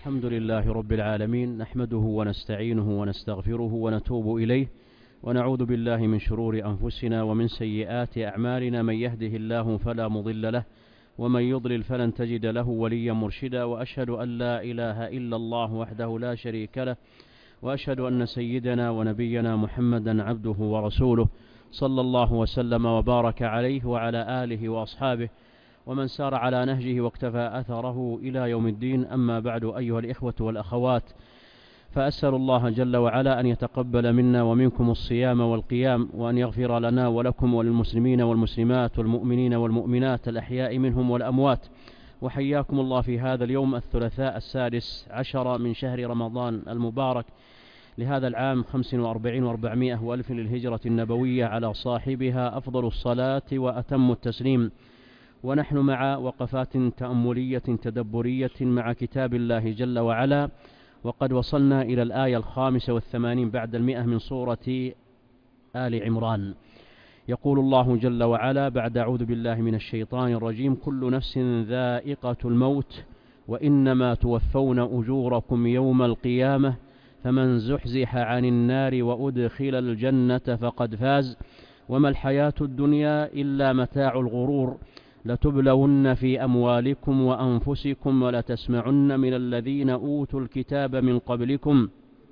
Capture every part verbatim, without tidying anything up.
الحمد لله رب العالمين، نحمده ونستعينه ونستغفره ونتوب إليه، ونعوذ بالله من شرور أنفسنا ومن سيئات أعمالنا. من يهده الله فلا مضل له، ومن يضلل فلن تجد له وليا مرشدا. وأشهد أن لا إله إلا الله وحده لا شريك له، وأشهد أن سيدنا ونبينا محمدا عبده ورسوله، صلى الله وسلم وبارك عليه وعلى آله وأصحابه ومن سار على نهجه واقتفى أثره إلى يوم الدين. أما بعد، أيها الإخوة والأخوات، فأسأل الله جل وعلا أن يتقبل منا ومنكم الصيام والقيام، وأن يغفر لنا ولكم وللمسلمين والمسلمات والمؤمنين والمؤمنات الأحياء منهم والأموات. وحياكم الله في هذا اليوم الثلاثاء السادس عشر من شهر رمضان المبارك لهذا العام خمس وأربعين وأربعمائة وألف للهجرة النبوية، على صاحبها أفضل الصلاة وأتم التسليم. ونحن مع وقفات تأملية تدبرية مع كتاب الله جل وعلا، وقد وصلنا إلى الآية الخامسة والثمانين بعد المئة من سورة آل عمران. يقول الله جل وعلا بعد أعوذ بالله من الشيطان الرجيم: كل نفس ذائقة الموت وإنما توفون أجوركم يوم القيامة فمن زحزح عن النار وأدخل الجنة فقد فاز وما الحياة الدنيا إلا متاع الغرور لتبلون في أموالكم وأنفسكم ولتسمعن من الذين أوتوا الكتاب من قبلكم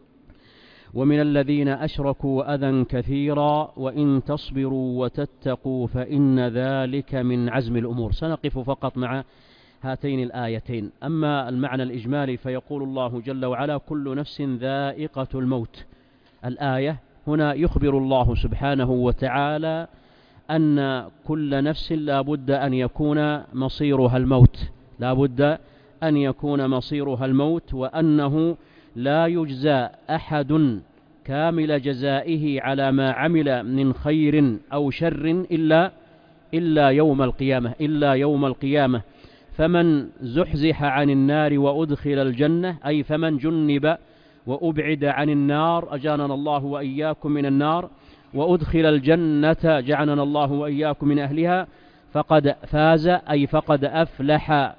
ومن الذين أشركوا أذى كثيرا وإن تصبروا وتتقوا فإن ذلك من عزم الأمور. سنقف فقط مع هاتين الآيتين. أما المعنى الإجمالي فيقول الله جل وعلا: كل نفس ذائقة الموت. الآية هنا يخبر الله سبحانه وتعالى أن كل نفس لا بد أن يكون مصيرها الموت، لا بد أن يكون مصيرها الموت، وأنه لا يجزى أحد كامل جزائه على ما عمل من خير أو شر إلا إلا يوم القيامة إلا يوم القيامة فمن زحزح عن النار وأدخل الجنة، أي فمن جنب وأبعد عن النار، أجاننا الله وإياكم من النار، وأدخل الجنة جعلنا الله وإياكم من أهلها، فقد فاز، أي فقد أفلح.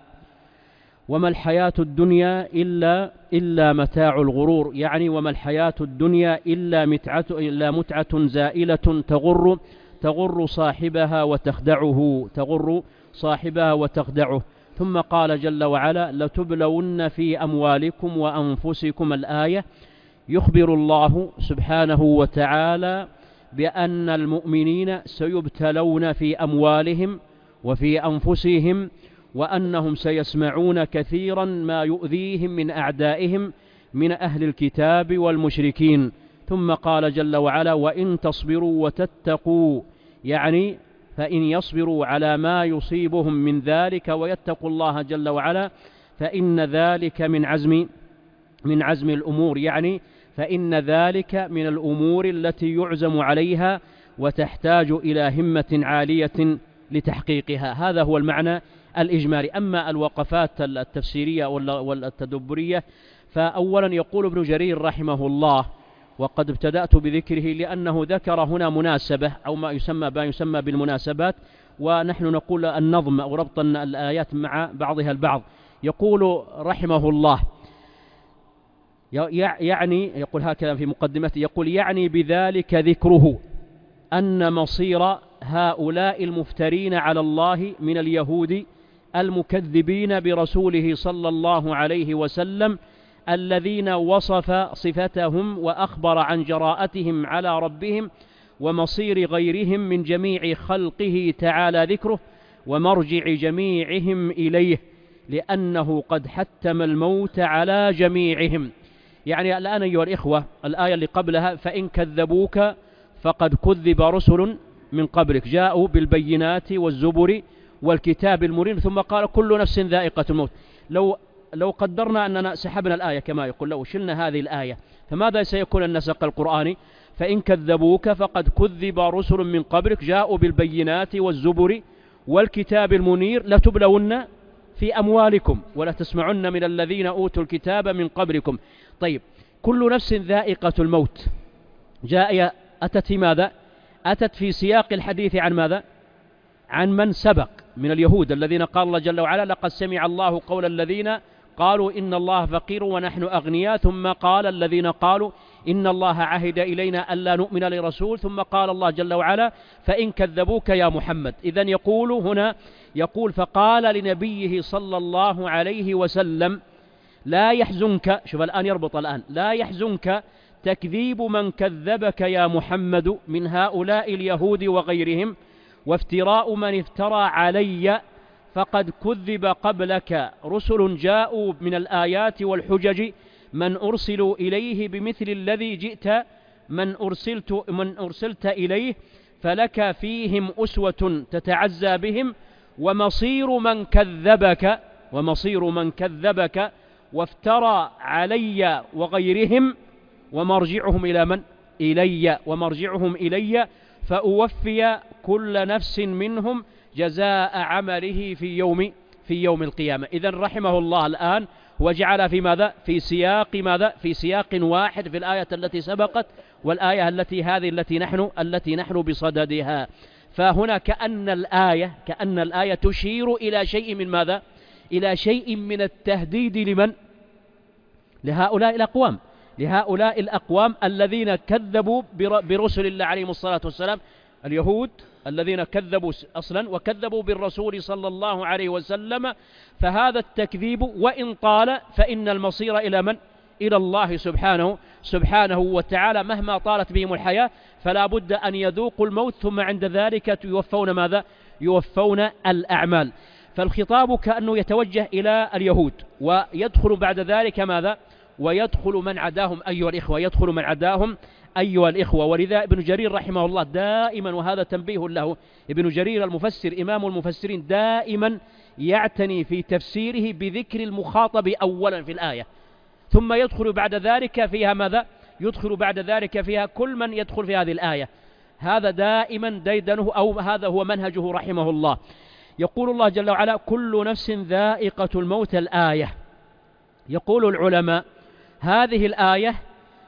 وما الحياة الدنيا إلا إلا متاع الغرور، يعني وما الحياة الدنيا إلا متعة إلا متعة زائلة تغر تغر صاحبها وتخدعه تغر صاحبها وتخدعه. ثم قال جل وعلا: لتبلون في أموالكم وأنفسكم. الآية يخبر الله سبحانه وتعالى بأن المؤمنين سيبتلون في أموالهم وفي أنفسهم، وأنهم سيسمعون كثيرا ما يؤذيهم من أعدائهم من أهل الكتاب والمشركين. ثم قال جل وعلا: وإن تصبروا وتتقوا، يعني فإن يصبروا على ما يصيبهم من ذلك ويتقوا الله جل وعلا فإن ذلك من عزم من عزم الأمور، يعني فإن ذلك من الأمور التي يعزم عليها وتحتاج إلى همة عالية لتحقيقها. هذا هو المعنى الإجمالي. أما الوقفات التفسيرية والتدبرية، فأولا يقول ابن جرير رحمه الله، وقد ابتدأت بذكره لأنه ذكر هنا مناسبة أو ما يسمى ما يسمى بالمناسبات، ونحن نقول النظم أو ربط الآيات مع بعضها البعض. يقول رحمه الله، يعني يقول هكذا في مقدمته، يقول: يعني بذلك ذكره أن مصير هؤلاء المفترين على الله من اليهود المكذبين برسوله صلى الله عليه وسلم، الذين وصف صفتهم وأخبر عن جراءتهم على ربهم، ومصير غيرهم من جميع خلقه تعالى ذكره، ومرجع جميعهم إليه، لأنه قد حتم الموت على جميعهم. يعني الآن أيها الإخوة، الآية اللي قبلها: فإن كذبوك فقد كذب رسل من قبلك جاءوا بالبينات والزبر والكتاب المبين، ثم قال: كل نفس ذائقة الموت. لو لو قدرنا أننا سحبنا الآية كما يقول، لو شلنا هذه الآية، فماذا سيكون النسق القرآني؟ فإن كذبوك فقد كذب رسل من قبلك جاءوا بالبينات والزبر والكتاب المنير لتبلون في أموالكم ولتسمعن من الذين أوتوا الكتاب من قبلكم. طيب، كل نفس ذائقة الموت جاء أتت في ماذا؟ أتت في سياق الحديث عن ماذا؟ عن من سبق من اليهود الذين قال الله جل وعلا: لقد سمع الله قول الذين قالوا إن الله فقير ونحن أغنياء، ثم قال الذين قالوا إن الله عهد إلينا ألا نؤمن لرسول، ثم قال الله جل وعلا فإن كذبوك يا محمد. إذن يقول هنا، يقول فقال لنبيه صلى الله عليه وسلم لا يحزنك، شوف الآن يربط الآن، لا يحزنك تكذيب من كذبك يا محمد من هؤلاء اليهود وغيرهم، وافتراء من افترى علي، فقد كذب قبلك رسل جاءوا من الآيات والحجج، من أرسلوا إليه بمثل الذي جئت، من أرسلت, من أرسلت إليه، فلك فيهم أسوة تتعزى بهم، ومصير من كذبك ومصير من كذبك وافترى علي وغيرهم، ومرجعهم إلى من؟ إلي، ومرجعهم إلي، فأوفي كل نفس منهم جزاء عمله في يوم في يوم القيامة. إذن رحمه الله الآن وجعل في ماذا؟ في سياق ماذا؟ في سياق واحد في الآية التي سبقت والآية التي هذه التي نحن التي نحن بصددها. فهنا كأن الآية كأن الآية تشير إلى شيء من ماذا؟ إلى شيء من التهديد لمن؟ لهؤلاء الأقوام لهؤلاء الأقوام الذين كذبوا برسل الله عليهم الصلاة والسلام، اليهود الذين كذبوا أصلا وكذبوا بالرسول صلى الله عليه وسلم. فهذا التكذيب وإن طال فإن المصير إلى من؟ إلى الله سبحانه سبحانه وتعالى، مهما طالت بهم الحياة فلا بد أن يذوقوا الموت، ثم عند ذلك يوفون ماذا؟ يوفون الأعمال. فالخطاب كأنه يتوجه إلى اليهود، ويدخل بعد ذلك ماذا؟ ويدخل من عداهم أيها الإخوة، يدخل من عداهم أيها الإخوة. ولذا ابن جرير رحمه الله دائما، وهذا تنبيه له، ابن جرير المفسر إمام المفسرين دائما يعتني في تفسيره بذكر المخاطب أولا في الآية، ثم يدخل بعد ذلك فيها ماذا؟ يدخل بعد ذلك فيها كل من يدخل في هذه الآية. هذا دائما ديدنه، أو هذا هو منهجه رحمه الله. يقول الله جل وعلا كل نفس ذائقة الموت الآية. يقول العلماء هذه الآية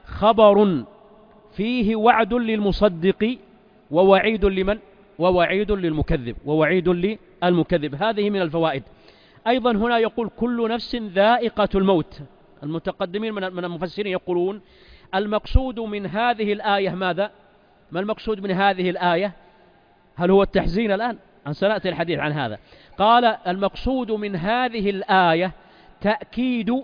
خبر فيه وعد للمصدق ووعيد لمن؟ ووعيد للمكذب ووعيد للمكذب. هذه من الفوائد. أيضا هنا يقول كل نفس ذائقة الموت. المتقدمين من المفسرين يقولون المقصود من هذه الآية ماذا؟ ما المقصود من هذه الآية؟ هل هو التحزين الآن؟ أن سنأتي الحديث عن هذا. قال المقصود من هذه الآية تأكيد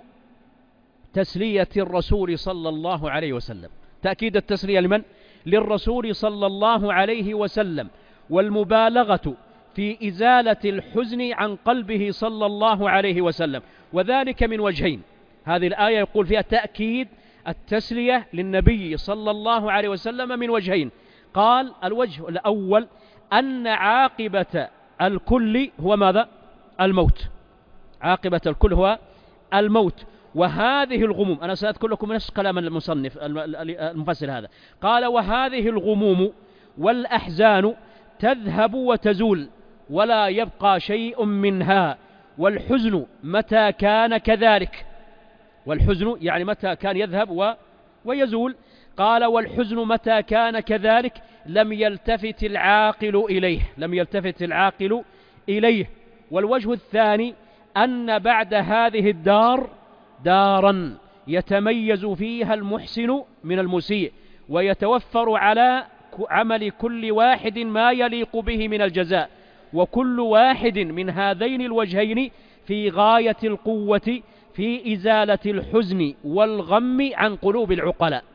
تسلية الرسول صلى الله عليه وسلم، تأكيد التسلية لمن؟ للرسول صلى الله عليه وسلم، والمبالغة في إزالة الحزن عن قلبه صلى الله عليه وسلم، وذلك من وجهين. هذه الآية يقول فيها تأكيد التسلية للنبي صلى الله عليه وسلم من وجهين. قال الوجه الأول أن عاقبة الكل هو ماذا؟ الموت. عاقبة الكل هو الموت. وهذه الغموم، أنا سأذكر لكم نفس كلام المصنف المفسر هذا، قال وهذه الغموم والأحزان تذهب وتزول ولا يبقى شيء منها، والحزن متى كان كذلك، والحزن يعني متى كان يذهب و ويزول. قال والحزن متى كان كذلك لم يلتفت العاقل إليه لم يلتفت العاقل إليه. والوجه الثاني أن بعد هذه الدار دارا يتميز فيها المحسن من المسيء، ويتوفر على عمل كل واحد ما يليق به من الجزاء، وكل واحد من هذين الوجهين في غاية القوة في إزالة الحزن والغم عن قلوب العقلاء.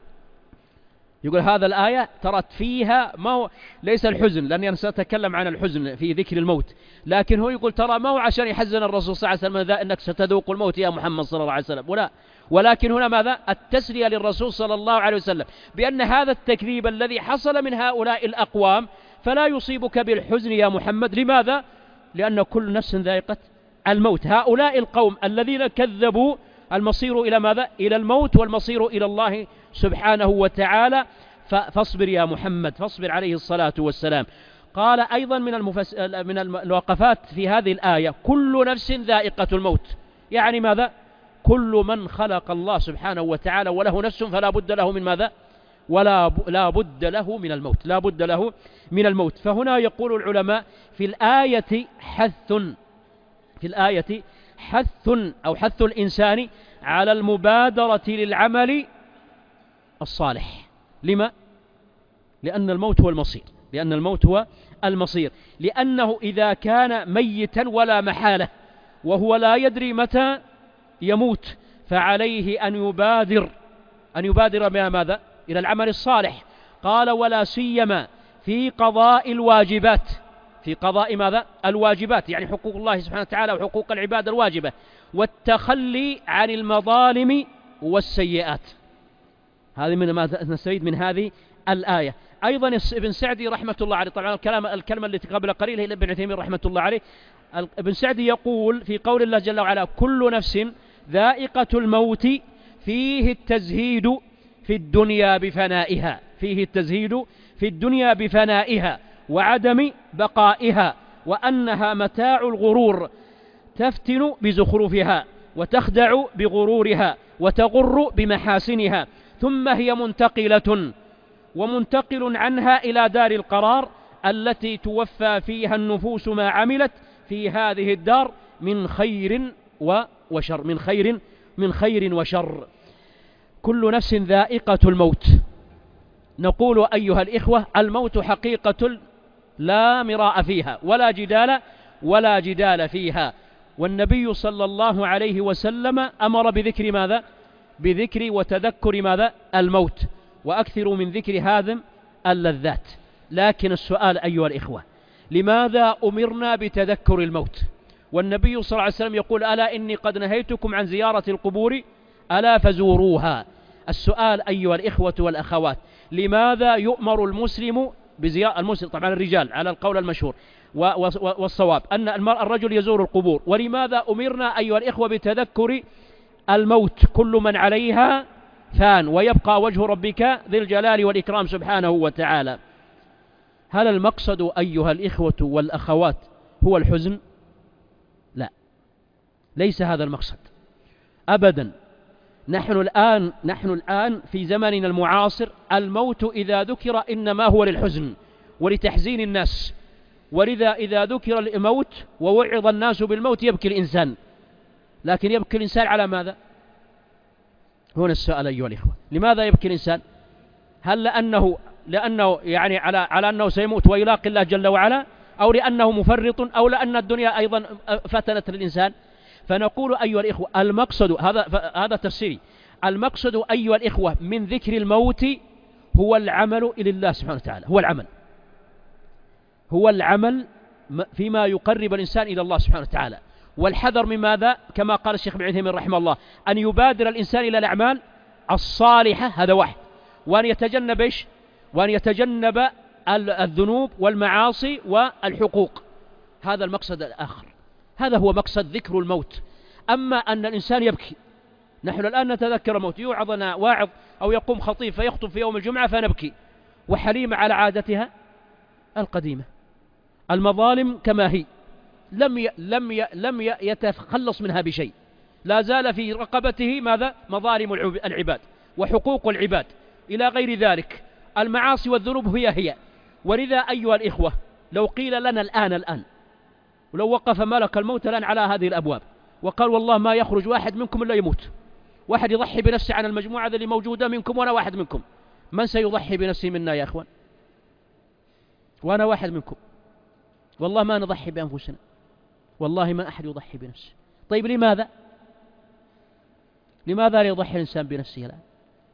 يقول هذا الآية ترت فيها ما هو ليس الحزن، لأني أنا سأتكلم عن الحزن في ذكر الموت، لكن هو يقول ترى ما هو عشان يحزن الرسول صلى الله عليه وسلم أنك ستذوق الموت يا محمد صلى الله عليه وسلم، ولا، ولكن هنا ماذا؟ التسلية للرسول صلى الله عليه وسلم بأن هذا التكذيب الذي حصل من هؤلاء الأقوام فلا يصيبك بالحزن يا محمد. لماذا؟ لأن كل نفس ذائقة الموت. هؤلاء القوم الذين كذبوا المصير إلى ماذا؟ إلى الموت، والمصير إلى الله سبحانه وتعالى. فاصبر يا محمد، فاصبر عليه الصلاة والسلام. قال أيضا من المفس... من الوقفات في هذه الآية كل نفس ذائقة الموت، يعني ماذا؟ كل من خلق الله سبحانه وتعالى وله نفس فلا بد له من ماذا؟ ولا ب... لا بد له من الموت، لا بد له من الموت. فهنا يقول العلماء في الآية حث في الآية حث أو حث الإنسان على المبادرة للعمل الصالح. لما؟ لأن الموت هو المصير، لأن الموت هو المصير، لأنه إذا كان ميتا ولا محالة وهو لا يدري متى يموت فعليه أن يبادر أن يبادر بها ماذا؟ إلى العمل الصالح. قال ولا سيما في قضاء الواجبات، في قضاء ماذا؟ الواجبات، يعني حقوق الله سبحانه وتعالى وحقوق العباد الواجبة، والتخلي عن المظالم والسيئات. هذه من ما نستفيد من هذه الآية. أيضا ابن سعدي رحمة الله عليه، طبعا الكلام الكلمة التي قبل قليل هي ابن عثيمين رحمة الله عليه، ابن سعدي يقول في قول الله جل وعلا كل نفس ذائقة الموت فيه التزهيد في الدنيا بفنائها، فيه التزهيد في الدنيا بفنائها وعدم بقائها، وأنها متاع الغرور تفتن بزخرفها وتخدع بغرورها وتغر بمحاسنها، ثم هي منتقلة ومنتقل عنها إلى دار القرار التي توفى فيها النفوس ما عملت في هذه الدار من خير وشر، من خير من خير وشر. كل نفس ذائقة الموت. نقول أيها الإخوة الموت حقيقة لا مراء فيها ولا جدال ولا جدال فيها، والنبي صلى الله عليه وسلم أمر بذكر ماذا؟ بذكر وتذكر ماذا؟ الموت، وأكثروا من ذكر هذم اللذات. لكن السؤال أيها الإخوة، لماذا أمرنا بتذكر الموت والنبي صلى الله عليه وسلم يقول ألا إني قد نهيتكم عن زيارة القبور ألا فزوروها؟ السؤال أيها الإخوة والأخوات، لماذا يؤمر المسلم بزيارة المسلم؟ طبعا الرجال على القول المشهور والصواب أن الرجل يزور القبور. ولماذا أمرنا أيها الإخوة بتذكر الموت؟ كل من عليها فان ويبقى وجه ربك ذي الجلال والإكرام سبحانه وتعالى. هل المقصد أيها الإخوة والأخوات هو الحزن؟ لا، ليس هذا المقصد أبدا. نحن الآن نحن الآن في زمننا المعاصر الموت إذا ذكر إنما هو للحزن ولتحزين الناس، ولذا إذا ذكر الموت ووعظ الناس بالموت يبكي الإنسان. لكن يبكي الإنسان على ماذا؟ هنا السؤال أيها الإخوة، لماذا يبكي الإنسان؟ هل لأنه لأنه يعني على على أنه سيموت ويلاقي الله جل وعلا، أو لأنه مفرط، أو لأن الدنيا أيضا فتنت للإنسان؟ فنقول أيها الإخوة المقصد هذا هذا تفسيري، المقصد أيها الإخوة من ذكر الموت هو العمل إلى الله سبحانه وتعالى، هو العمل هو العمل فيما يقرب الإنسان إلى الله سبحانه وتعالى، والحذر من ماذا؟ كما قال الشيخ ابن عثيمين رحمه الله أن يبادر الإنسان إلى الأعمال الصالحة، هذا واحد، وأن يتجنب إيش؟ وأن يتجنب الذنوب والمعاصي والحقوق، هذا المقصد الآخر. هذا هو مقصد ذكر الموت. أما أن الإنسان يبكي، نحن الآن نتذكر الموت، يوعظنا واعظ أو يقوم خطيب فيخطب في يوم الجمعة فنبكي، وحليمة على عادتها القديمة، المظالم كما هي لم ي... لم ي... لم ي... يتخلص منها بشيء، لا زال في رقبته ماذا؟ مظالم العباد وحقوق العباد إلى غير ذلك، المعاصي والذنوب هي هي. ولذا أيها الإخوة لو قيل لنا الآن الآن ولو وقف ملك الموت الآن على هذه الأبواب وقال والله ما يخرج واحد منكم إلا يموت، واحد يضحي بنفسه عن المجموعة اللي موجودة منكم وأنا واحد منكم، من سيضحي بنفسه منا يا أخوان؟ وأنا واحد منكم، والله ما نضحي بأنفسنا، والله ما أحد يضحي بنفسه. طيب لماذا؟ لماذا لا يضحي الإنسان بنفسه الآن؟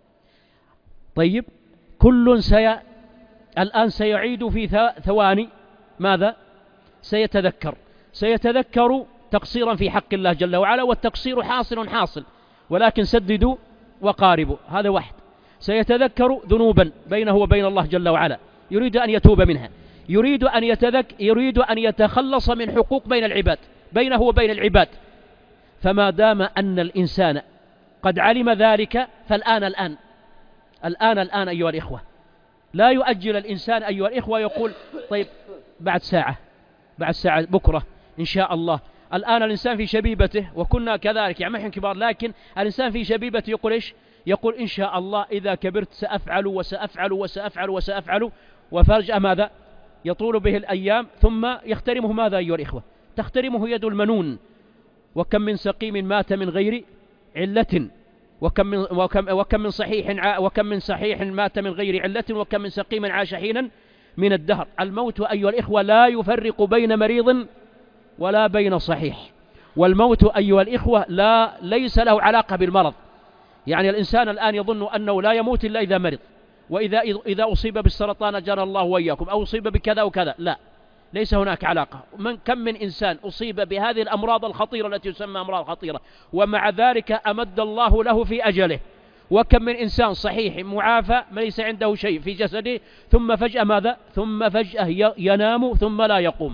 طيب كل سي... الآن سيعيد في ثواني ماذا؟ سيتذكر سيتذكر تقصيرا في حق الله جل وعلا، والتقصير حاصل حاصل، ولكن سددوا وقاربوا، هذا واحد. سيتذكر ذنوبا بينه وبين الله جل وعلا يريد أن يتوب منها، يريد أن يتذك يريد أن يتخلص من حقوق بين العباد بينه وبين العباد. فما دام أن الإنسان قد علم ذلك فالآن الآن الآن الآن أيها الإخوة، لا يؤجل الإنسان أيها الإخوة يقول طيب بعد ساعة بعد ساعة بكرة إن شاء الله. الآن الإنسان في شبيبته، وكنا كذلك يعني نحن كبار، لكن الإنسان في شبيبته يقول إيش؟ يقول إن شاء الله إذا كبرت سأفعل وسأفعل وسأفعل وسأفعل، وفجأة ماذا؟ يطول به الأيام ثم يخترمه ماذا أيها الإخوة؟ تخترمه يد المنون، وكم من سقيم مات من غير علة، وكم من, وكم, وكم من صحيح وكم من صحيح مات من غير علة، وكم من سقيم عاش حينا من الدهر. الموت أيها الإخوة لا يفرق بين مريض ولا بين صحيح، والموت أيها الإخوة لا ليس له علاقة بالمرض. يعني الإنسان الآن يظن أنه لا يموت إلا إذا مرض، وإذا إذا أصيب بالسرطان أجرنا الله وإياكم، أو أصيب بكذا وكذا، لا، ليس هناك علاقة. من كم من إنسان أصيب بهذه الأمراض الخطيرة التي تسمى أمراض خطيرة ومع ذلك أمد الله له في أجله، وكم من إنسان صحيح معافى ليس عنده شيء في جسده ثم فجأة ماذا؟ ثم فجأة ينام ثم لا يقوم.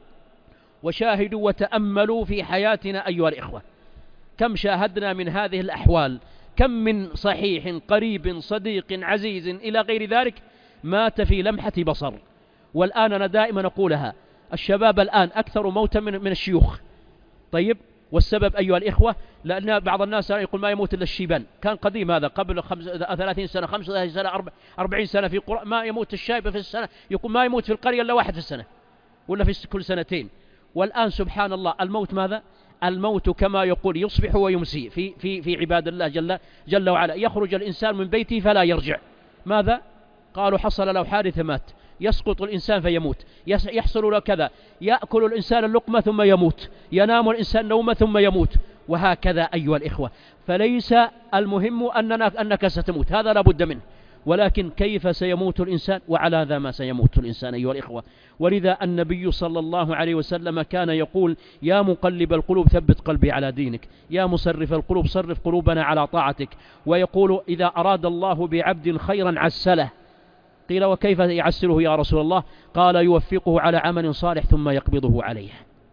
وشاهدوا وتأملوا في حياتنا أيها الإخوة، كم شاهدنا من هذه الأحوال، كم من صحيح قريب صديق عزيز إلى غير ذلك مات في لمحة بصر. والآن أنا دائما أقولها، الشباب الآن أكثر موتا من, من الشيوخ. طيب، والسبب أيها الإخوة لأن بعض الناس يقول ما يموت إلا الشيبان. كان قديم هذا قبل خمس ثلاثين سنة خمسة وثلاثين سنة أربعين سنة في قرى ما يموت الشايب في السنة، يقول ما يموت في القرية إلا واحد في السنة ولا في كل سنتين. والآن سبحان الله الموت ماذا؟ الموت كما يقول يصبح ويمسي في في في عباد الله جل جل وعلا. يخرج الإنسان من بيته فلا يرجع. ماذا؟ قالوا حصل له حادث مات. يسقط الإنسان فيموت، يحصل له كذا، يأكل الإنسان اللقمة ثم يموت، ينام الإنسان نومة ثم يموت، وهكذا أيها الإخوة. فليس المهم أننا أنك ستموت، هذا لا بد منه، ولكن كيف سيموت الإنسان وعلى ذا ما سيموت الإنسان أيها الإخوة. ولذا النبي صلى الله عليه وسلم كان يقول: يا مقلب القلوب ثبت قلبي على دينك، يا مصرف القلوب صرف قلوبنا على طاعتك. ويقول: إذا أراد الله بعبد خيرا عسله. قيل: وكيف يعسله يا رسول الله؟ قال: يوفقه على عمل صالح ثم يقبضه عليه.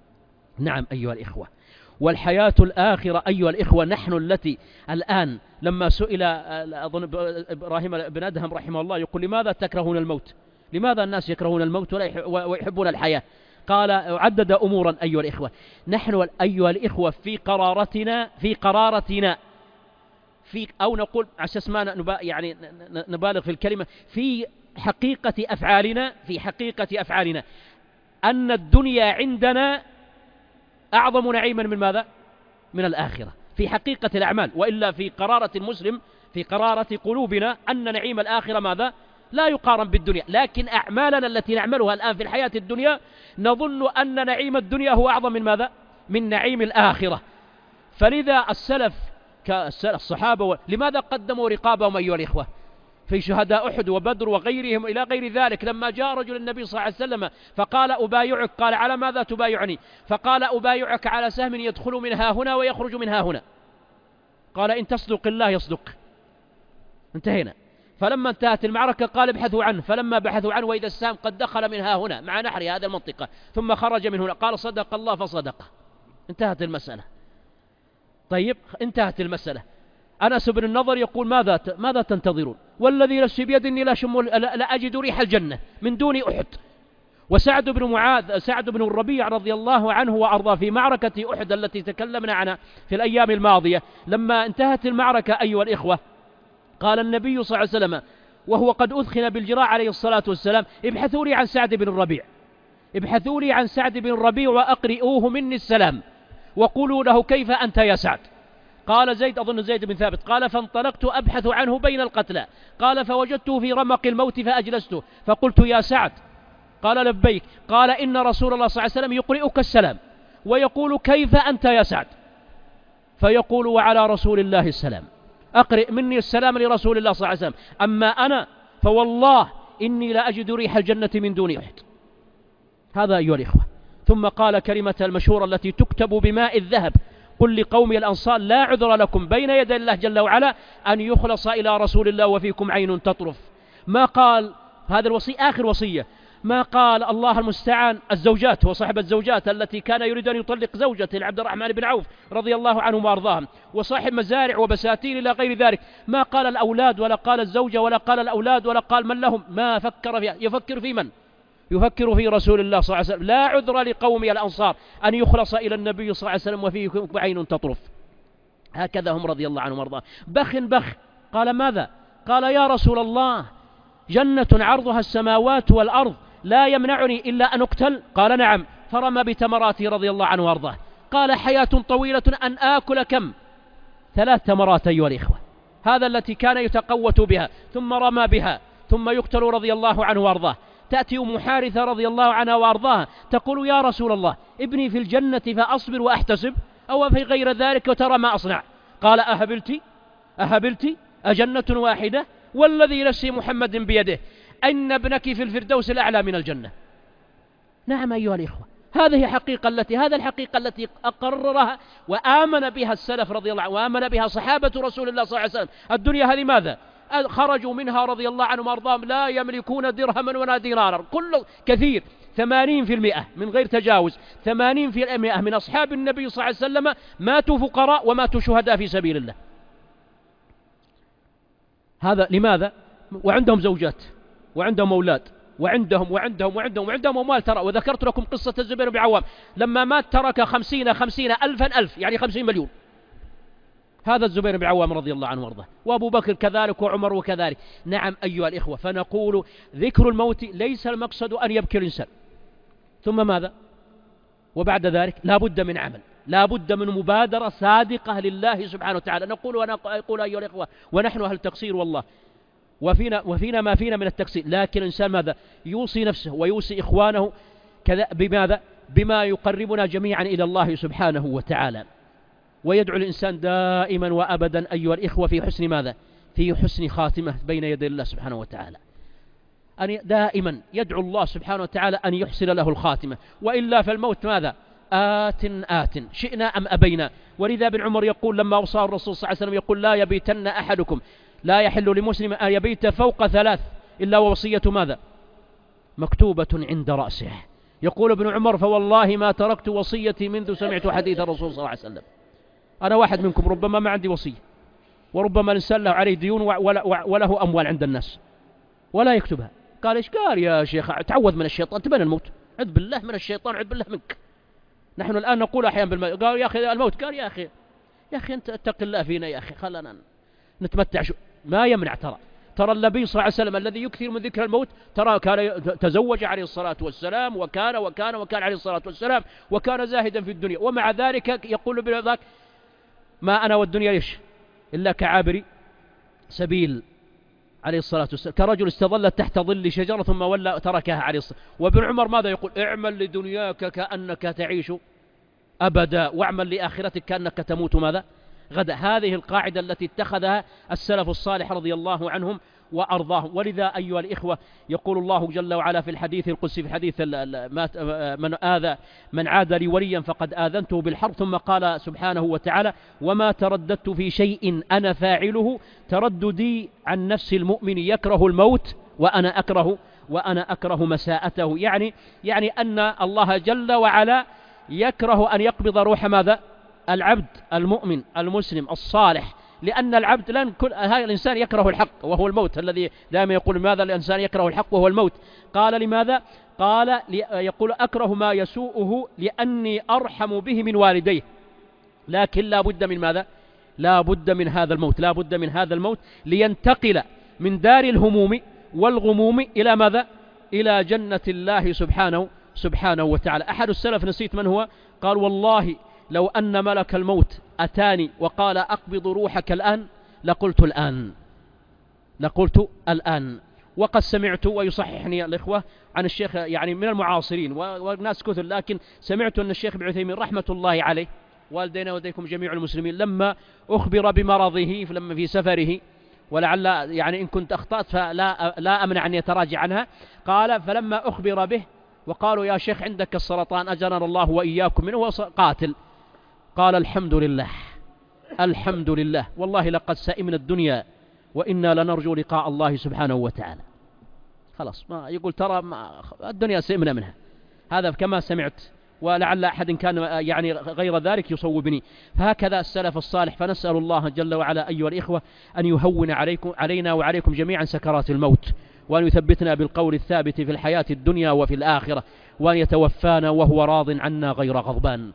نعم أيها الإخوة. والحياة الآخرة أيها الإخوة، نحن التي الآن لما سئل أظن إبراهيم بن أدهم رحمه الله يقول: لماذا تكرهون الموت؟ لماذا الناس يكرهون الموت ويحبون الحياة؟ قال: عدد أمورا أيها الإخوة. نحن أيها الإخوة في قرارتنا في قرارتنا في أو نقول على أساس ما يعني نبالغ في الكلمة، في حقيقة أفعالنا في حقيقة أفعالنا أن الدنيا عندنا أعظم نعيما من ماذا؟ من الآخرة في حقيقة الأعمال. وإلا في قرارة المسلم في قرارة قلوبنا أن نعيم الآخرة ماذا؟ لا يقارن بالدنيا. لكن أعمالنا التي نعملها الآن في الحياة الدنيا نظن أن نعيم الدنيا هو أعظم من ماذا؟ من نعيم الآخرة. فلذا السلف كالصحابة لماذا قدموا رقابهم أيها الإخوة في شهداء أحد وبدر وغيرهم إلى غير ذلك؟ لما جاء رجل النبي صلى الله عليه وسلم فقال: أبايعك. قال: على ماذا تبايعني؟ فقال: أبايعك على سهم يدخل منها هنا ويخرج منها هنا. قال: إن تصدق الله يصدق. انتهينا. فلما انتهت المعركة قال: ابحثوا عنه. فلما بحثوا عنه وإذا السهم قد دخل منها هنا مع نحر هذا المنطقة ثم خرج من هنا، قال: صدق الله فصدق. انتهت المسألة. طيب، انتهت المسألة. أنس بن النضر يقول: ماذا ماذا تنتظرون؟ والذي نفسي بيد إني لا شم لا أجد ريح الجنة من دون أحد. وسعد بن معاذ سعد بن الربيع رضي الله عنه وأرضاه في معركة أحد التي تكلمنا عنها في الأيام الماضية، لما انتهت المعركة أيها الإخوة قال النبي صلى الله عليه وسلم وهو قد أثخن بالجراح عليه الصلاة والسلام: ابحثوا لي عن سعد بن الربيع، ابحثوا لي عن سعد بن الربيع وأقرئوه مني السلام وقولوا له: كيف أنت يا سعد؟ قال زيد، أظن زيد بن ثابت، قال: فانطلقت أبحث عنه بين القتلى، قال: فوجدته في رمق الموت فأجلسته فقلت: يا سعد. قال: لبيك. قال: إن رسول الله صلى الله عليه وسلم يقرئك السلام ويقول: كيف أنت يا سعد؟ فيقول: وعلى رسول الله السلام، أقرئ مني السلام لرسول الله صلى الله عليه وسلم، أما أنا فوالله إني لا أجد ريح الجنة من دون أحد. هذا أيها الإخوة. ثم قال كلمة المشهورة التي تكتب بماء الذهب: قل لقوم الأنصار لا عذر لكم بين يدي الله جل وعلا أن يخلص إلى رسول الله وفيكم عين تطرف. ما قال هذا الوصي آخر وصية، ما قال الله المستعان الزوجات وصاحب الزوجات التي كان يريد أن يطلق زوجته لعبد الرحمن بن عوف رضي الله عنهم وأرضاهم، وصاحب مزارع وبساتين إلى غير ذلك، ما قال الأولاد ولا قال الزوجة ولا قال الأولاد ولا قال من لهم، ما فكر فيها. يفكر في من؟ يفكر في رسول الله صلى الله عليه وسلم. لا عذر لقوم الأنصار أن يخلص إلى النبي صلى الله عليه وسلم وفيكم عين تطرف. هكذا هم رضي الله عنهم وارضاهم. بخ بخ. قال: ماذا؟ قال: يا رسول الله، جنة عرضها السماوات والأرض لا يمنعني إلا أن أقتل؟ قال: نعم. فرمى بتمراته رضي الله عنه وارضاه. قال حياة طويلة أن آكل كم؟ ثلاث تمرات أيها الإخوة. هذا التي كان يتقوت بها ثم رمى بها ثم يقتل رضي الله عنه وأرضاه. تأتي أم حارثة رضي الله عنها وأرضاها تقول يا رسول الله ابني في الجنة فأصبر وأحتسب أو في غير ذلك وترى ما أصنع؟ قال أهبلت أهبلت أجنة واحدة والذي نفسي محمد بيده أن ابنك في الفردوس الأعلى من الجنة. نعم أيها الإخوة، هذه حقيقة التي هذا الحقيقة التي أقررها وآمن بها السلف رضي الله عنه وآمن بها صحابة رسول الله صلى الله عليه وسلم. الدنيا هذه ماذا؟ خرجوا منها رضي الله عنهم وأرضاهم لا يملكون درهما ولا دينارا. كل كثير ثمانين في المئة من غير تجاوز ثمانين في المئة من أصحاب النبي صلى الله عليه وسلم ماتوا فقراء وماتوا شهداء في سبيل الله. هذا لماذا؟ وعندهم زوجات وعندهم أولاد وعندهم وعندهم وعندهم وعندهم أموال ترى. وذكرت لكم قصة الزبير بن عوام لما مات ترك خمسين خمسين ألفا ألف يعني خمسين مليون. هذا الزبير بن عوام رضي الله عنه وارضاه، وأبو بكر كذلك وعمر وكذلك. نعم أيها الإخوة، فنقول ذكر الموت ليس المقصد أن يبكي الإنسان، ثم ماذا؟ وبعد ذلك لا بد من عمل، لا بد من مبادرة صادقة لله سبحانه وتعالى. نقول وأنا أقول أيها الإخوة ونحن أهل تقصير والله، وفينا, وفينا ما فينا من التقصير، لكن الإنسان ماذا؟ يوصي نفسه ويوصي إخوانه كذا بماذا؟ بما يقربنا جميعا إلى الله سبحانه وتعالى. ويدعو الإنسان دائما وأبدا أيها الإخوة في حسن ماذا؟ في حسن خاتمة بين يدي الله سبحانه وتعالى. أن دائما يدعو الله سبحانه وتعالى أن يحسن له الخاتمة، وإلا فالموت ماذا؟ آت آت شئنا أم أبينا. ولذا ابن عمر يقول لما أوصى الرسول صلى الله عليه وسلم يقول لا يبيتن أحدكم لا يحل لمسلم أن يبيت فوق ثلاث إلا ووصية ماذا؟ مكتوبة عند رأسه. يقول ابن عمر فوالله ما تركت وصيتي منذ سمعت حديث الرسول صلى الله عليه وسلم. أنا واحد منكم ربما ما عندي وصية، وربما الإنسان له عليه ديون وله أموال عند الناس ولا يكتبها. قال إيش؟ قال يا شيخ تعوذ من الشيطان، تبنى الموت، عذ بالله من الشيطان، عذ بالله منك. نحن الآن نقول أحيانا بالموت، قال يا أخي الموت، قال يا أخي يا أخي أنت اتق الله فينا يا أخي، خلنا نتمتع شو ما يمنع. ترى ترى النبي صلى الله عليه وسلم الذي يكثر من ذكر الموت ترى كان تزوج عليه الصلاة والسلام وكان وكان وكان عليه الصلاة والسلام وكان زاهدا في الدنيا، ومع ذلك يقول بذلك ما أنا والدنيا ليش إلا كعابر سبيل عليه الصلاة والسلام، كرجل استظل تحت ظل شجرة ثم ولى تركها عليه الصلاة. وابن عمر ماذا يقول؟ اعمل لدنياك كأنك تعيش أبدا واعمل لآخرتك كأنك تموت ماذا؟ غدا. هذه القاعدة التي اتخذها السلف الصالح رضي الله عنهم وأرضاهم. ولذا أيها الإخوة يقول الله جل وعلا في الحديث القدسي في حديث من آذى من عاد لي وليا فقد آذنته بالحرب، ثم قال سبحانه وتعالى وما ترددت في شيء أنا فاعله ترددي عن نفس المؤمن يكره الموت وأنا أكره وأنا أكره مساءته. يعني يعني أن الله جل وعلا يكره أن يقبض روح ماذا؟ العبد المؤمن المسلم الصالح، لأن العبد لن كل هذا الإنسان يكره الحق وهو الموت، الذي دائما يقول ماذا الإنسان يكره الحق وهو الموت؟ قال لماذا؟ قال يقول أكره ما يسوءه لأني أرحم به من والديه، لكن لا بد من ماذا؟ لا بد من هذا الموت، لا بد من هذا الموت لينتقل من دار الهموم والغموم إلى ماذا؟ إلى جنة الله سبحانه سبحانه وتعالى. أحد السلف نسيت من هو قال والله لو أن ملك الموت أتاني وقال أقبض روحك الآن لقلت الآن لقلت الآن. وقد سمعت ويصححني الإخوة عن الشيخ يعني من المعاصرين وناس كثر، لكن سمعت أن الشيخ ابن عثيمين رحمة الله عليه والدينا وديكم جميع المسلمين لما أخبر بمرضه لما في سفره، ولعل يعني إن كنت أخطأت فلا لا أمنع أن يتراجع عنها، قال فلما أخبر به وقالوا يا شيخ عندك السرطان أجرنا الله وإياكم منه قاتل، قال الحمد لله الحمد لله والله لقد سئمنا الدنيا وإنا لنرجو لقاء الله سبحانه وتعالى. خلاص ما يقول ترى ما الدنيا سئمنا منها، هذا كما سمعت، ولعل أحد كان يعني غير ذلك يصوبني. فهكذا السلف الصالح. فنسأل الله جل وعلا أيها الإخوة أن يهون عليكم علينا وعليكم جميعا سكرات الموت، وأن يثبتنا بالقول الثابت في الحياة الدنيا وفي الآخرة، وأن يتوفانا وهو راض عنا غير غضبان.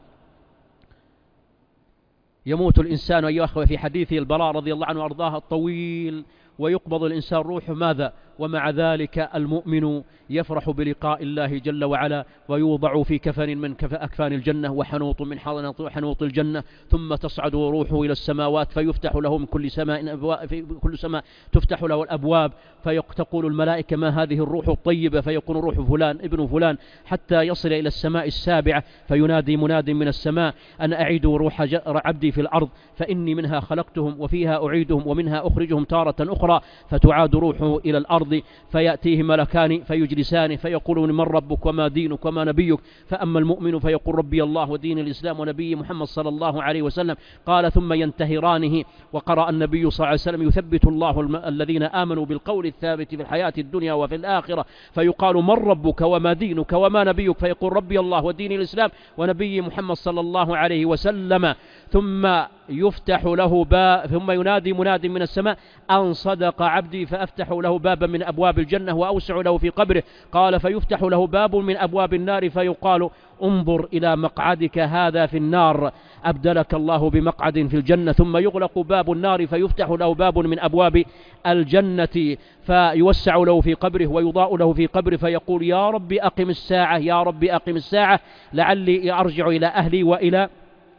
يموت الإنسان أيها الأخوة في حديث البراء رضي الله عنه وأرضاه الطويل ويقبض الإنسان روحه ماذا؟ ومع ذلك المؤمن يفرح بلقاء الله جل وعلا، ويوضع في كفن من أكفان الجنة وحنوط من حنوط الجنة، ثم تصعد روحه إلى السماوات فيفتح له من كل سماء في كل سماء تفتح له الأبواب، فتقول الملائكة ما هذه الروح الطيبة؟ فيكون روح فلان ابن فلان، حتى يصل إلى السماء السابعة فينادي مناد من السماء أن أعيدوا روح عبدي في الأرض فإني منها خلقتهم وفيها أعيدهم ومنها أخرجهم تارة أخرى، فتعاد روحه إلى الأرض فيأتيه ملكان فيجلسان فيقولون من ربك وما دينك وما نبيك؟ فأما المؤمن فيقول ربي الله ودين الإسلام ونبي محمد صلى الله عليه وسلم. قال ثم ينتهرانه. وقرأ النبي صلى الله عليه وسلم يثبت الله الم... الذين آمنوا بالقول الثابت في الحياة الدنيا وفي الآخرة، فيقال من ربك وما دينك وما نبيك؟ فيقول ربي الله ودين الإسلام ونبي محمد صلى الله عليه وسلم. ثم يفتح له باب، ثم ينادي مناد من السماء أن صدق عبدي، فأفتح له بابا من أبواب الجنة وأوسع له في قبره. قال فيفتح له باب من أبواب النار فيقال انظر إلى مقعدك هذا في النار أبدلك الله بمقعد في الجنة. ثم يغلق باب النار فيفتح له باب من أبواب الجنة فيوسع له في قبره ويضاء له في قبره، فيقول يا رب أقم الساعة، يا رب أقم الساعة لعلي أرجع إلى أهلي وإلى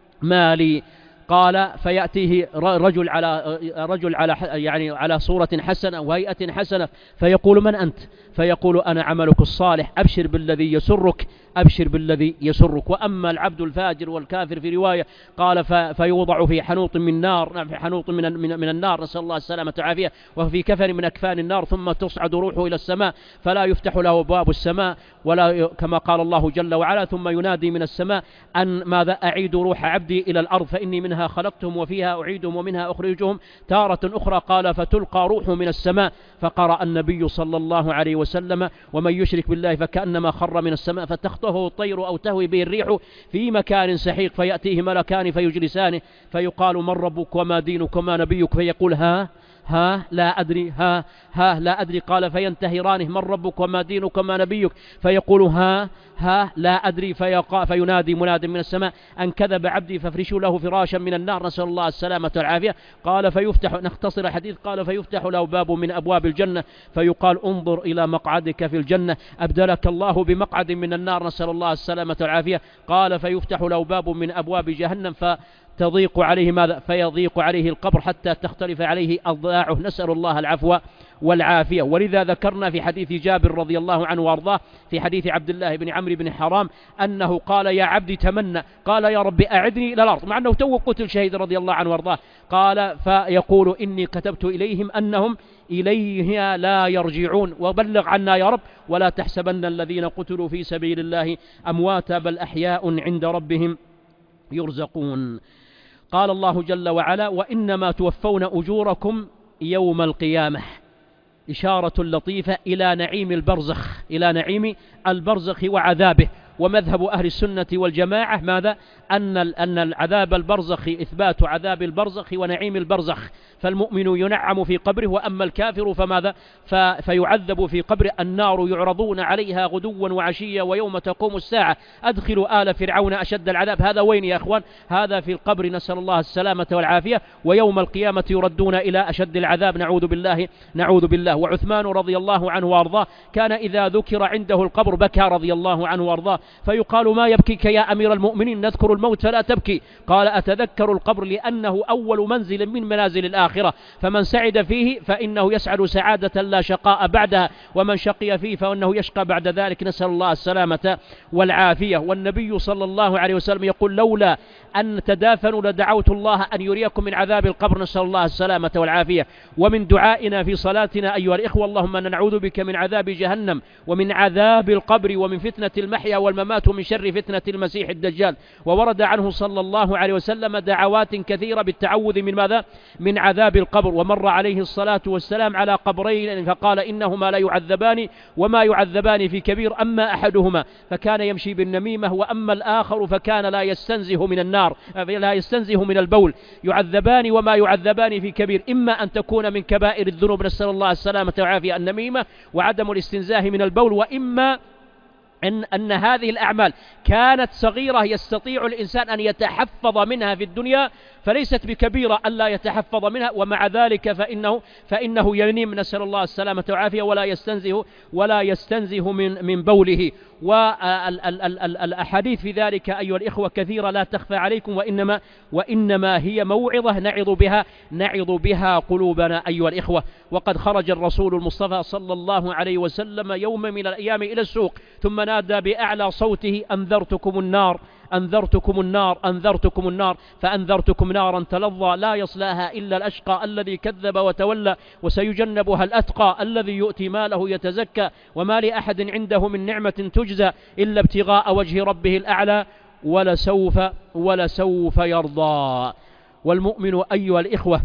مالي. قال فيأتيه رجل على رجل على يعني على صورة حسنة وهيئة حسنة، فيقول من أنت؟ فيقول أنا عملك الصالح، أبشر بالذي يسرك، أبشر بالذي يسرك. وأما العبد الفاجر والكافر في رواية قال فيوضع في حنوط من نار، في حنوط من من النار، نسأل الله السلامة والعافية، وفي كفن من أكفان النار، ثم تصعد روحه إلى السماء فلا يفتح له أبواب السماء ولا كما قال الله جل وعلا ثم ينادي من السماء أن ماذا؟ أعيد روح عبدي إلى الأرض فإني منها خلقتهم وفيها أعيدهم ومنها أخرجهم تارة أخرى. قال فتلقى روحه من السماء. فقرأ النبي صلى الله عليه وسلم ومن يشرك بالله فكأنما خر من السماء فتخطفه الطير أو تهوي به الريح في مكان سحيق، فيأتيه ملكان فيجلسانه فيقال من ربك وما دينك وما نبيك؟ فيقول ها ها لا أدري، ها ها لا أدري. قال فينتهرانه من ربك وما دينك وما نبيك؟ فيقول ها ها لا أدري. فيقع فينادي مناد من السماء أن كذب عبدي فافرشوا له فراشا من النار، نسأل الله السلامة والعافية. قال فيفتح، نختصر الحديث، قال فيفتح له باب من أبواب الجنة فيقال انظر إلى مقعدك في الجنة أبدلك الله بمقعد من النار، نسأل الله السلامة والعافية. قال فيفتح له باب من أبواب جهنم ف تضيق عليه ماذا؟ فيضيق عليه القبر حتى تختلف عليه أضلاعه، نسأل الله العفو والعافية. ولذا ذكرنا في حديث جابر رضي الله عنه وارضاه في حديث عبد الله بن عمرو بن حرام أنه قال يا عبدي تمنى، قال يا رب أعدني إلى الأرض، مع أنه تو قتل شهيد رضي الله عنه وارضاه. قال فيقول إني كتبت إليهم أنهم إليها لا يرجعون، وبلغ عنا يا رب ولا تحسبن الذين قتلوا في سبيل الله أمواتا بل أحياء عند ربهم يرزقون. قال الله جل وعلا وإنما توفون أجوركم يوم القيامة، إشارة لطيفة إلى نعيم البرزخ، إلى نعيم البرزخ وعذابه. ومذهب أهل السنة والجماعة ماذا؟ أن أن العذاب البرزخ إثبات عذاب البرزخ ونعيم البرزخ، فالمؤمن ينعم في قبره، وأما الكافر فماذا؟ فيعذب في قبره. النار يعرضون عليها غدوا وعشيا ويوم تقوم الساعة أدخلوا آل فرعون أشد العذاب. هذا وين يا أخوان؟ هذا في القبر، نسأل الله السلامة والعافية. ويوم القيامة يردون إلى أشد العذاب، نعوذ بالله نعوذ بالله. وعثمان رضي الله عنه وارضاه كان إذا ذكر عنده القبر بكى رضي الله عنه وارضاه، فيقال ما يبكيك يا أمير المؤمنين؟ نذكر الموت فلا تبكي. قال أتذكر القبر لأنه أول منزل من منازل الآخرة، فمن سعد فيه فإنه يسعد سعادة لا شقاء بعدها، ومن شقي فيه فإنه يشقى بعد ذلك، نسأل الله السلامة والعافية. والنبي صلى الله عليه وسلم يقول لولا أن تدافنوا لدعوت الله أن يريكم من عذاب القبر، نسأل الله السلامة والعافية. ومن دعائنا في صلاتنا أيها الإخوة اللهم نعوذ بك من عذاب جهنم ومن عذاب القبر ومن فتنة المحيا والممات ومن شر فتنة المسيح الدجال. وورد عنه صلى الله عليه وسلم دعوات كثيرة بالتعوذ من ماذا؟ من عذاب القبر. ومر عليه الصلاة والسلام على قبرين فقال إنهما لا يعذبان وما يعذبان في كبير، أما أحدهما فكان يمشي بالنميمة وأما الآخر فكان لا يستنزه من النار، لا يستنزه من البول. يعذبان وما يعذبان في كبير، إما أن تكون من كبائر الذنوب، نسأل الله السلامة والعافية، النميمة وعدم الاستنزاه من البول، وإما أن, أن هذه الأعمال كانت صغيرة يستطيع الإنسان أن يتحفظ منها في الدنيا، فليست بكبيرة ألا يتحفظ منها، ومع ذلك فإنه, فإنه ينيم، نسأل الله السلامة والعافية، ولا يستنزه ولا يستنزه من, من بوله. والأحاديث في ذلك أيها الإخوة كثيرة لا تخفى عليكم، وإنما, وإنما هي موعظة نعظ بها, نعظ بها قلوبنا أيها الإخوة. وقد خرج الرسول المصطفى صلى الله عليه وسلم يوم من الأيام إلى السوق، ثم نادى بأعلى صوته: أنذرتكم النار، أنذرتكم النار، أنذرتكم النار. فأنذرتكم نارا تلظى لا يصلاها إلا الأشقى الذي كذب وتولى، وسيجنبها الأتقى الذي يؤتي ماله يتزكى، وما لأحد عنده من نعمة تجزى إلا ابتغاء وجه ربه الأعلى، ولسوف ولسوف يرضى. والمؤمن أيها الإخوة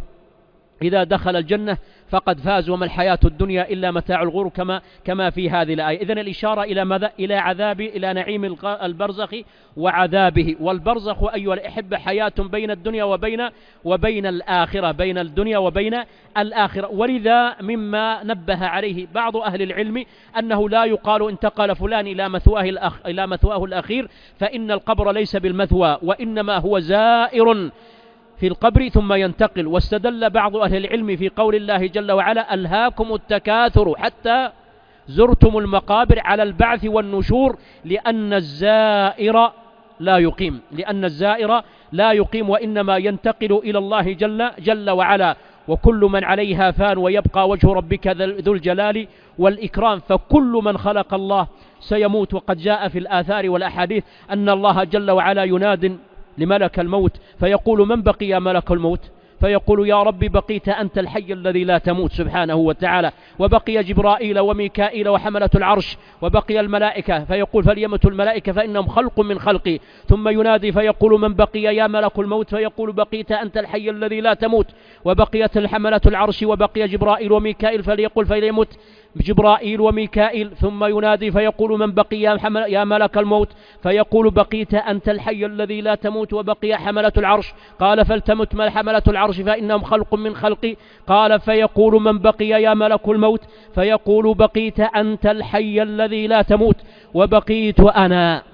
إذا دخل الجنة فقد فاز، وما الحياة الدنيا إلا متاع الغرور، كما كما في هذه الآية. إذن الإشارة إلى ماذا؟ إلى عذاب، إلى نعيم البرزخ وعذابه. والبرزخ أيها الأحبة حياة بين الدنيا وبين وبين الآخرة، بين الدنيا وبين الآخرة. ولذا مما نبه عليه بعض أهل العلم أنه لا يقال انتقل فلان إلى مثواه الأخ إلى مثواه الأخير، فإن القبر ليس بالمثوى، وإنما هو زائر في القبر ثم ينتقل. واستدل بعض أهل العلم في قول الله جل وعلا: ألهاكم التكاثر حتى زرتم المقابر، على البعث والنشور، لأن الزائر لا يقيم، لأن الزائر لا يقيم وإنما ينتقل إلى الله جل, جل وعلا. وكل من عليها فان، ويبقى وجه ربك ذو الجلال والإكرام. فكل من خلق الله سيموت. وقد جاء في الآثار والأحاديث أن الله جل وعلا ينادي لملك الموت فيقول: من بقي يا ملك الموت؟ فيقول: يا رب بقيت أنت الحي الذي لا تموت سبحانه وتعالى. وبقي جبرائيل وميكائيل وحملة العرش، وبقي الملائكة، فيقول: فليمت الملائكة فإنهم خلق من خلقي. ثم ينادي فيقول: من بقي يا ملك الموت؟ فيقول: بقيت أنت الحي الذي لا تموت. وبقيت الحملة العرش وبقي جبرائيل وميكائيل، فليقول: فليمت جبرائيل وميكائيل. ثم ينادي فيقول: من بقي يا ملك الموت؟ فيقول: بقيت أنت الحي الذي لا تموت. وبقي حملة العرش. قال: فلتمت حملة العرش فإنهم خلق من خلقي. قال: فيقول: من بقي يا ملك الموت؟ فيقول: بقيت أنت الحي الذي لا تموت، وبقيت أنا.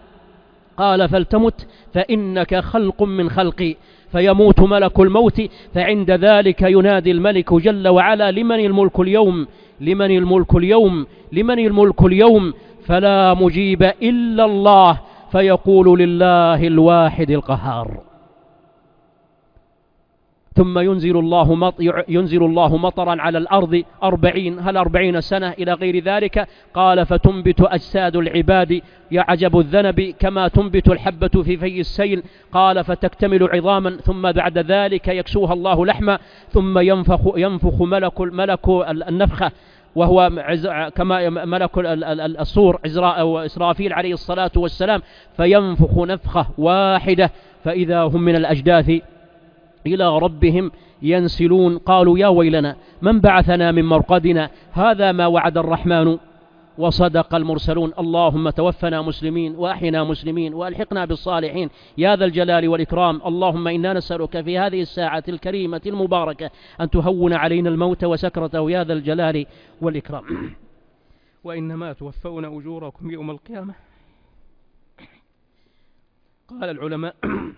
قال: فلتمت فإنك خلق من خلقي. فيموت ملك الموت. فعند ذلك ينادي الملك جل وعلا: لمن الملك اليوم؟ لمن الملك اليوم؟ لمن الملك اليوم؟ فلا مجيب إلا الله، فيقول: لله الواحد القهار. ثم ينزل الله مطر ينزل الله مطرا على الأرض أربعين هل أربعين سنة إلى غير ذلك. قال: فتنبت أجساد العباد يعجب الذنب كما تنبت الحبة في في السيل. قال: فتكتمل عظاما، ثم بعد ذلك يكسوها الله لحما، ثم ينفخ ينفخ ملك ملك النفخة، وهو كما ملك الصور إسرافيل عليه الصلاة والسلام، فينفخ نفخة واحدة فإذا هم من الأجداث إلى ربهم ينسلون. قالوا: يا ويلنا من بعثنا من مرقدنا، هذا ما وعد الرحمن وصدق المرسلون. اللهم توفنا مسلمين وأحينا مسلمين وألحقنا بالصالحين يا ذا الجلال والإكرام. اللهم إنا نسألك في هذه الساعة الكريمة المباركة أن تهون علينا الموت وسكرته يا ذا الجلال والإكرام. وإنما توفون أجوركم يوم القيامة. قال العلماء: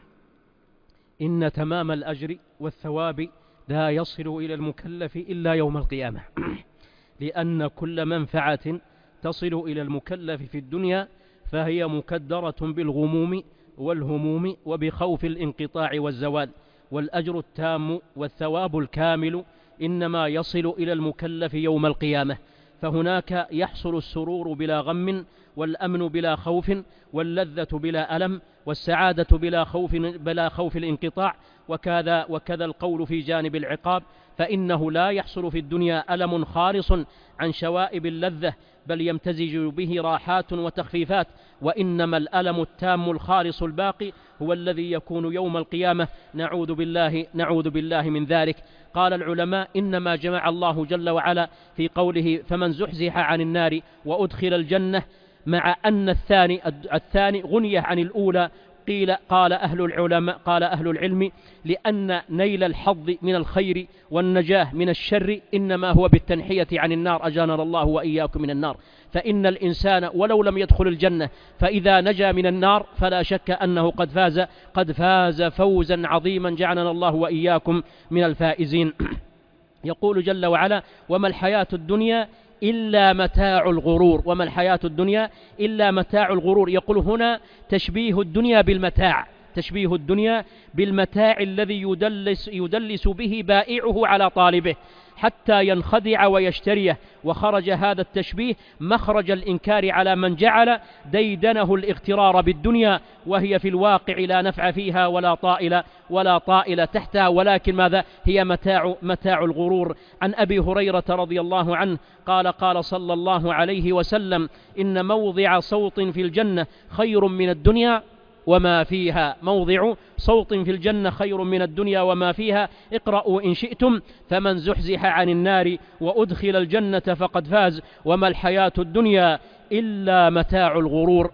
إن تمام الأجر والثواب لا يصل إلى المكلف إلا يوم القيامة، لأن كل منفعة تصل إلى المكلف في الدنيا فهي مكدرة بالغموم والهموم وبخوف الانقطاع والزوال. والأجر التام والثواب الكامل إنما يصل إلى المكلف يوم القيامة، فهناك يحصل السرور بلا غم، والأمن بلا خوف، واللذة بلا ألم، والسعادة بلا خوف بلا خوف الانقطاع. وكذا وكذا القول في جانب العقاب، فإنه لا يحصل في الدنيا ألم خالص عن شوائب اللذة، بل يمتزج به راحات وتخفيفات، وإنما الألم التام الخالص الباقي هو الذي يكون يوم القيامة. نعوذ بالله نعوذ بالله من ذلك. قال العلماء: إنما جمع الله جل وعلا في قوله: فمن زحزح عن النار وأدخل الجنة، مع أن الثاني الثاني غنية عن الأولى قيل قال أهل العلماء قال أهل العلم لأن نيل الحظ من الخير والنجاة من الشر إنما هو بالتنحية عن النار، أجاننا الله وإياكم من النار. فإن الإنسان ولو لم يدخل الجنة فإذا نجا من النار فلا شك أنه قد فاز قد فاز فوزا عظيما، جعلنا الله وإياكم من الفائزين. يقول جل وعلا: وما الحياة الدنيا إلا متاع الغرور. وما الحياة الدنيا إلا متاع الغرور. يقول هنا تشبيه الدنيا بالمتاع، تشبيه الدنيا بالمتاع الذي يدلس, يدلس به بائعه على طالبه حتى ينخدع ويشتريه. وخرج هذا التشبيه مخرج الإنكار على من جعل ديدنه الاغترار بالدنيا، وهي في الواقع لا نفع فيها ولا طائل ولا طائل تحتها، ولكن ماذا هي متاع متاع الغرور. عن أبي هريرة رضي الله عنه قال: قال صلى الله عليه وسلم: إن موضع صوت في الجنة خير من الدنيا وما فيها. موضع صوت في الجنة خير من الدنيا وما فيها. اقرأوا إن شئتم: فمن زحزح عن النار وأدخل الجنة فقد فاز وما الحياة الدنيا إلا متاع الغرور.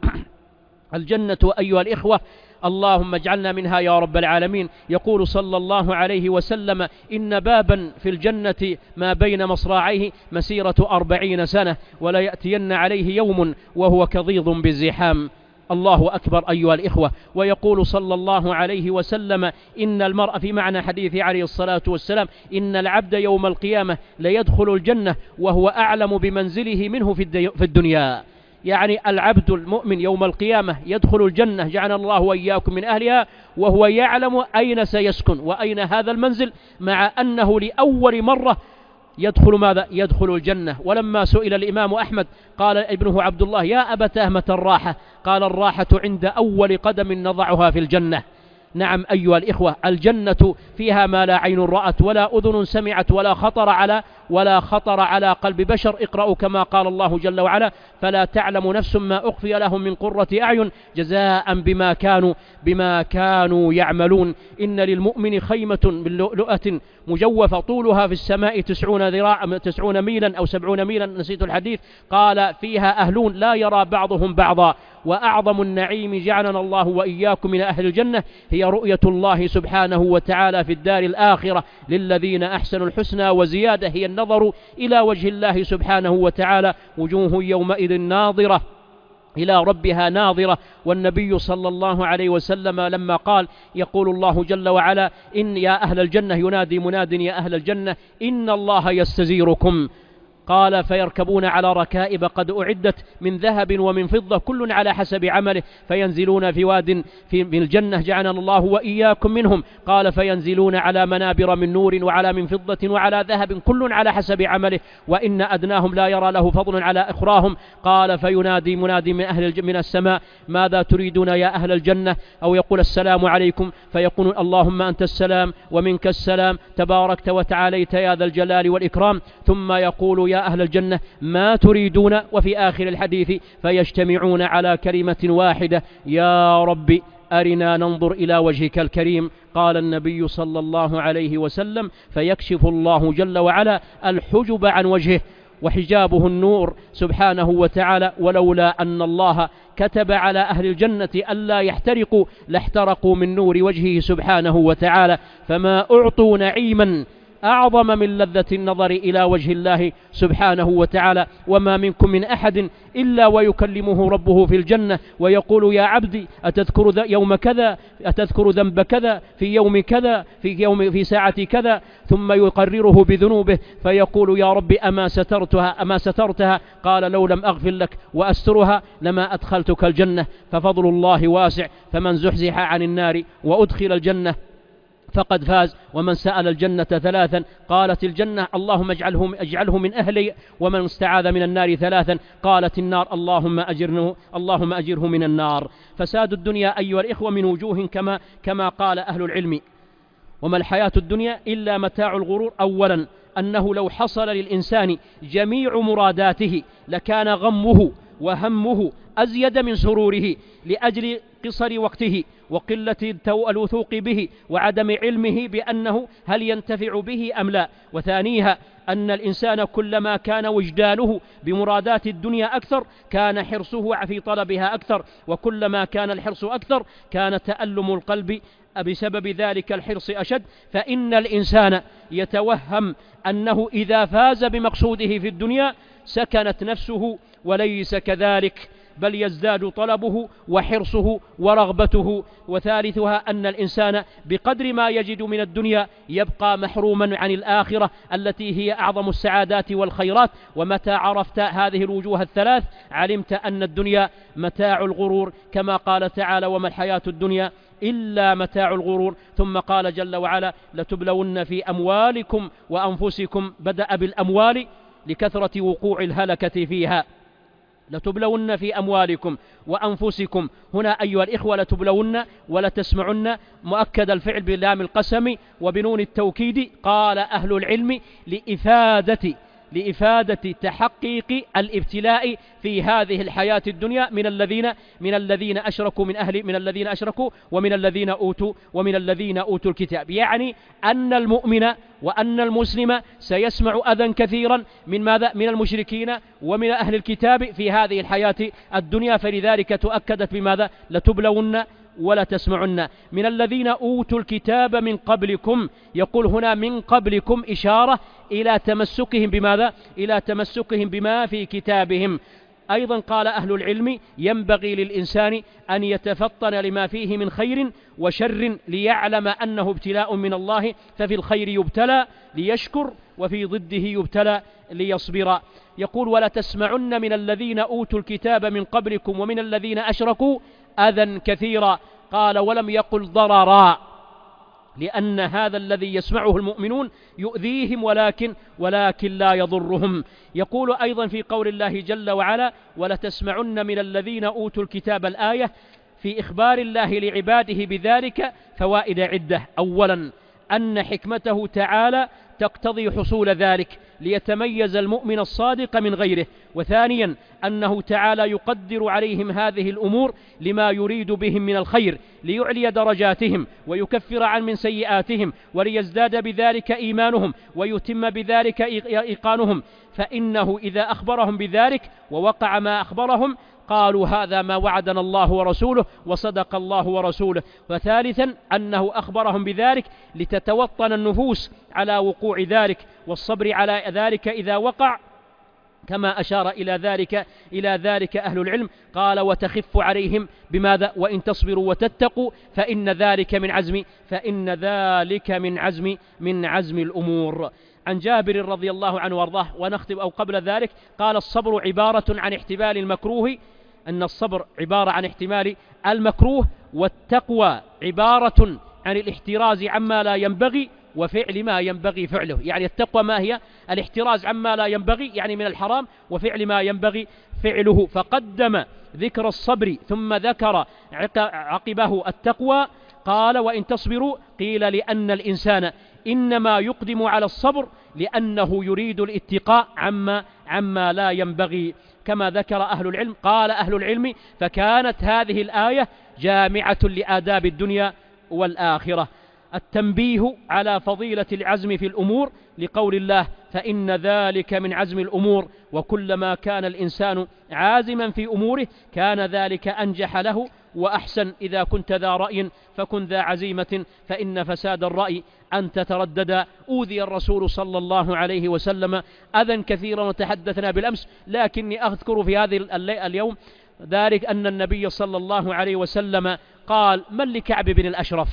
الجنة أيها الإخوة اللهم اجعلنا منها يا رب العالمين. يقول صلى الله عليه وسلم: إن بابا في الجنة ما بين مصراعيه مسيرة أربعين سنة ولا يأتين عليه يوم وهو كضيض بالزحام. الله أكبر أيها الإخوة. ويقول صلى الله عليه وسلم: إن المرء، في معنى حديث عليه الصلاة والسلام، إن العبد يوم القيامة ليدخل الجنة وهو أعلم بمنزله منه في الدنيا. يعني العبد المؤمن يوم القيامة يدخل الجنة، جعلنا الله وإياكم من أهلها، وهو يعلم أين سيسكن وأين هذا المنزل، مع أنه لأول مرة يدخل ماذا؟ يدخل الجنة. ولما سئل الإمام أحمد قال ابنه عبد الله: يا أبتاه متى الراحة؟ قال: الراحة عند أول قدم نضعها في الجنة. نعم أيها الإخوة، الجنة فيها ما لا عين رأت ولا أذن سمعت ولا خطر على ولا خطر على قلب بشر. اقرأوا كما قال الله جل وعلا: فلا تعلم نفس ما أخفي لهم من قرة أعين جزاء بما كانوا بما كانوا يعملون. إن للمؤمن خيمة من لؤلؤة مجوفة طولها في السماء تسعون ذراع تسعون ميلا أو سبعون ميلا، نسيت الحديث. قال: فيها أهلون لا يرى بعضهم بعضا. وأعظم النعيم، جعلنا الله وإياكم من أهل الجنة، هي رؤية الله سبحانه وتعالى في الدار الآخرة للذين أحسنوا الحسنى وزيادة، هي النظر إلى وجه الله سبحانه وتعالى. وجوه يومئذ ناظرة إلى ربها ناظرة. والنبي صلى الله عليه وسلم لما قال: يقول الله جل وعلا: إن يا أهل الجنة، ينادي مناد: يا أهل الجنة إن الله يستزيركم. قال: فيركبون على ركائب قد أعدت من ذهب ومن فضة كل على حسب عمله، فينزلون في واد في الجنة، جعلنا الله وإياكم منهم. قال: فينزلون على منابر من نور وعلى من فضة وعلى ذهب كل على حسب عمله، وإن أدناهم لا يرى له فضل على إخراهم. قال: فينادي منادي من أهل من السماء: ماذا تريدون يا أهل الجنة؟ أو يقول: السلام عليكم، فيقول: اللهم أنت السلام ومنك السلام، تباركت وتعاليت يا ذا الجلال والإكرام. ثم يقول: يا أهل الجنة ما تريدون؟ وفي آخر الحديث: فيجتمعون على كلمة واحدة: يا رب أرنا ننظر إلى وجهك الكريم. قال النبي صلى الله عليه وسلم: فيكشف الله جل وعلا الحجب عن وجهه وحجابه النور سبحانه وتعالى. ولولا أن الله كتب على أهل الجنة ألا يحترقوا لاحترقوا من نور وجهه سبحانه وتعالى، فما أعطوا نعيما أعظم من لذة النظر إلى وجه الله سبحانه وتعالى. وما منكم من أحد إلا ويكلمه ربه في الجنة ويقول: يا عبدي أتذكر يوم كذا، أتذكر ذنب كذا في يوم كذا في يوم في ساعة كذا، ثم يقرره بذنوبه فيقول: يا رب أما سترتها أما سترتها؟ قال: لو لم أغفر لك وأسترها لما أدخلتك الجنة. ففضل الله واسع، فمن زحزح عن النار وأدخل الجنة فقد فاز. ومن سأل الجنة ثلاثا قالت الجنة: اللهم اجعله, اجعله من أهلي. ومن استعاذ من النار ثلاثا قالت النار: اللهم أجرنه اللهم أجره من النار. فساد الدنيا أيها الإخوة من وجوه كما, كما قال أهل العلم. وما الحياة الدنيا إلا متاع الغرور. أولا أنه لو حصل للإنسان جميع مراداته لكان غمه وهمه أزيد من سروره لأجل قصر وقته وقلة الوثوق به وعدم علمه بأنه هل ينتفع به أم لا. وثانيها أن الإنسان كلما كان وجدانه بمرادات الدنيا أكثر كان حرصه في طلبها أكثر، وكلما كان الحرص أكثر كان تألم القلب بسبب ذلك الحرص أشد. فإن الإنسان يتوهم أنه إذا فاز بمقصوده في الدنيا سكنت نفسه، وليس كذلك، بل يزداد طلبه وحرصه ورغبته. وثالثها أن الإنسان بقدر ما يجد من الدنيا يبقى محروما عن الآخرة التي هي أعظم السعادات والخيرات. ومتى عرفت هذه الوجوه الثلاث علمت أن الدنيا متاع الغرور، كما قال تعالى: وما الحياة الدنيا إلا متاع الغرور. ثم قال جل وعلا: لتبلون في أموالكم وأنفسكم، بدأ بالأموال لكثرة وقوع الهلكة فيها. لتبلون في أموالكم وأنفسكم، هنا أيها الإخوة لتبلون ولتسمعن مؤكد الفعل بلام القسم وبنون التوكيد. قال أهل العلم لإفادة لإفادة تحقيق الابتلاء في هذه الحياة الدنيا من الذين من الذين أشركوا من أهل من الذين أشركوا ومن الذين أوتوا ومن الذين أوتوا الكتاب، يعني أن المؤمن وأن المسلم سيسمع أذى كثيرا من ماذا؟ من المشركين ومن أهل الكتاب في هذه الحياة الدنيا. فلذلك تؤكدت بماذا؟ لتبلون ولا تسمعن. من الذين أوتوا الكتاب من قبلكم، يقول هنا من قبلكم إشارة إلى تمسكهم بماذا؟ إلى تمسكهم بما في كتابهم. أيضا قال أهل العلم ينبغي للإنسان أن يتفطن لما فيه من خير وشر ليعلم أنه ابتلاء من الله، ففي الخير يبتلى ليشكر وفي ضده يبتلى ليصبر. يقول ولا تسمعن من الذين أوتوا الكتاب من قبلكم ومن الذين أشركوا أذى كثيرا. قال ولم يقل ضررا، لأن هذا الذي يسمعه المؤمنون يؤذيهم ولكن ولكن لا يضرهم. يقول أيضا في قول الله جل وعلا ولتسمعن من الذين أوتوا الكتاب، الآية في إخبار الله لعباده بذلك فوائد عدة. أولا أن حكمته تعالى تقتضي حصول ذلك ليتميز المؤمن الصادق من غيره. وثانيا أنه تعالى يقدر عليهم هذه الأمور لما يريد بهم من الخير ليعلي درجاتهم ويكفر عن من سيئاتهم وليزداد بذلك إيمانهم ويتم بذلك إيقانهم. فإنه إذا أخبرهم بذلك ووقع ما أخبرهم قالوا هذا ما وعدنا الله ورسوله وصدق الله ورسوله. وثالثا أنه أخبرهم بذلك لتتوطن النفوس على وقوع ذلك والصبر على ذلك إذا وقع، كما أشار إلى ذلك إلى ذلك أهل العلم. قال وتخف عليهم بماذا؟ وإن تصبروا وتتقوا فإن ذلك من عزم فإن ذلك من عزم من عزم الأمور. عن جابر رضي الله عنه وارضاه ونختم أو قبل ذلك قال الصبر عبارة عن احتمال المكروه، أن الصبر عبارة عن احتمال المكروه، والتقوى عبارة عن الاحتراز عما لا ينبغي وفعل ما ينبغي فعله. يعني التقوى ما هي؟ الاحتراز عما لا ينبغي يعني من الحرام وفعل ما ينبغي فعله. فقدم ذكر الصبر ثم ذكر عقبه التقوى. قال وإن تصبروا قيل لأن الإنسان إنما يقدم على الصبر لأنه يريد الاتقاء عما, عما لا ينبغي، كما ذكر أهل العلم. قال أهل العلم فكانت هذه الآية جامعة لآداب الدنيا والآخرة. التنبيه على فضيلة العزم في الأمور لقول الله فإن ذلك من عزم الأمور، وكلما كان الإنسان عازما في أموره كان ذلك أنجح له وأحسن. إذا كنت ذا رأي فكن ذا عزيمة، فإن فساد الرأي أن تتردد. أوذي الرسول صلى الله عليه وسلم أذى كثيرا وتحدثنا بالأمس، لكني أذكر في هذه اليوم ذلك أن النبي صلى الله عليه وسلم قال من لكعب بن الأشرف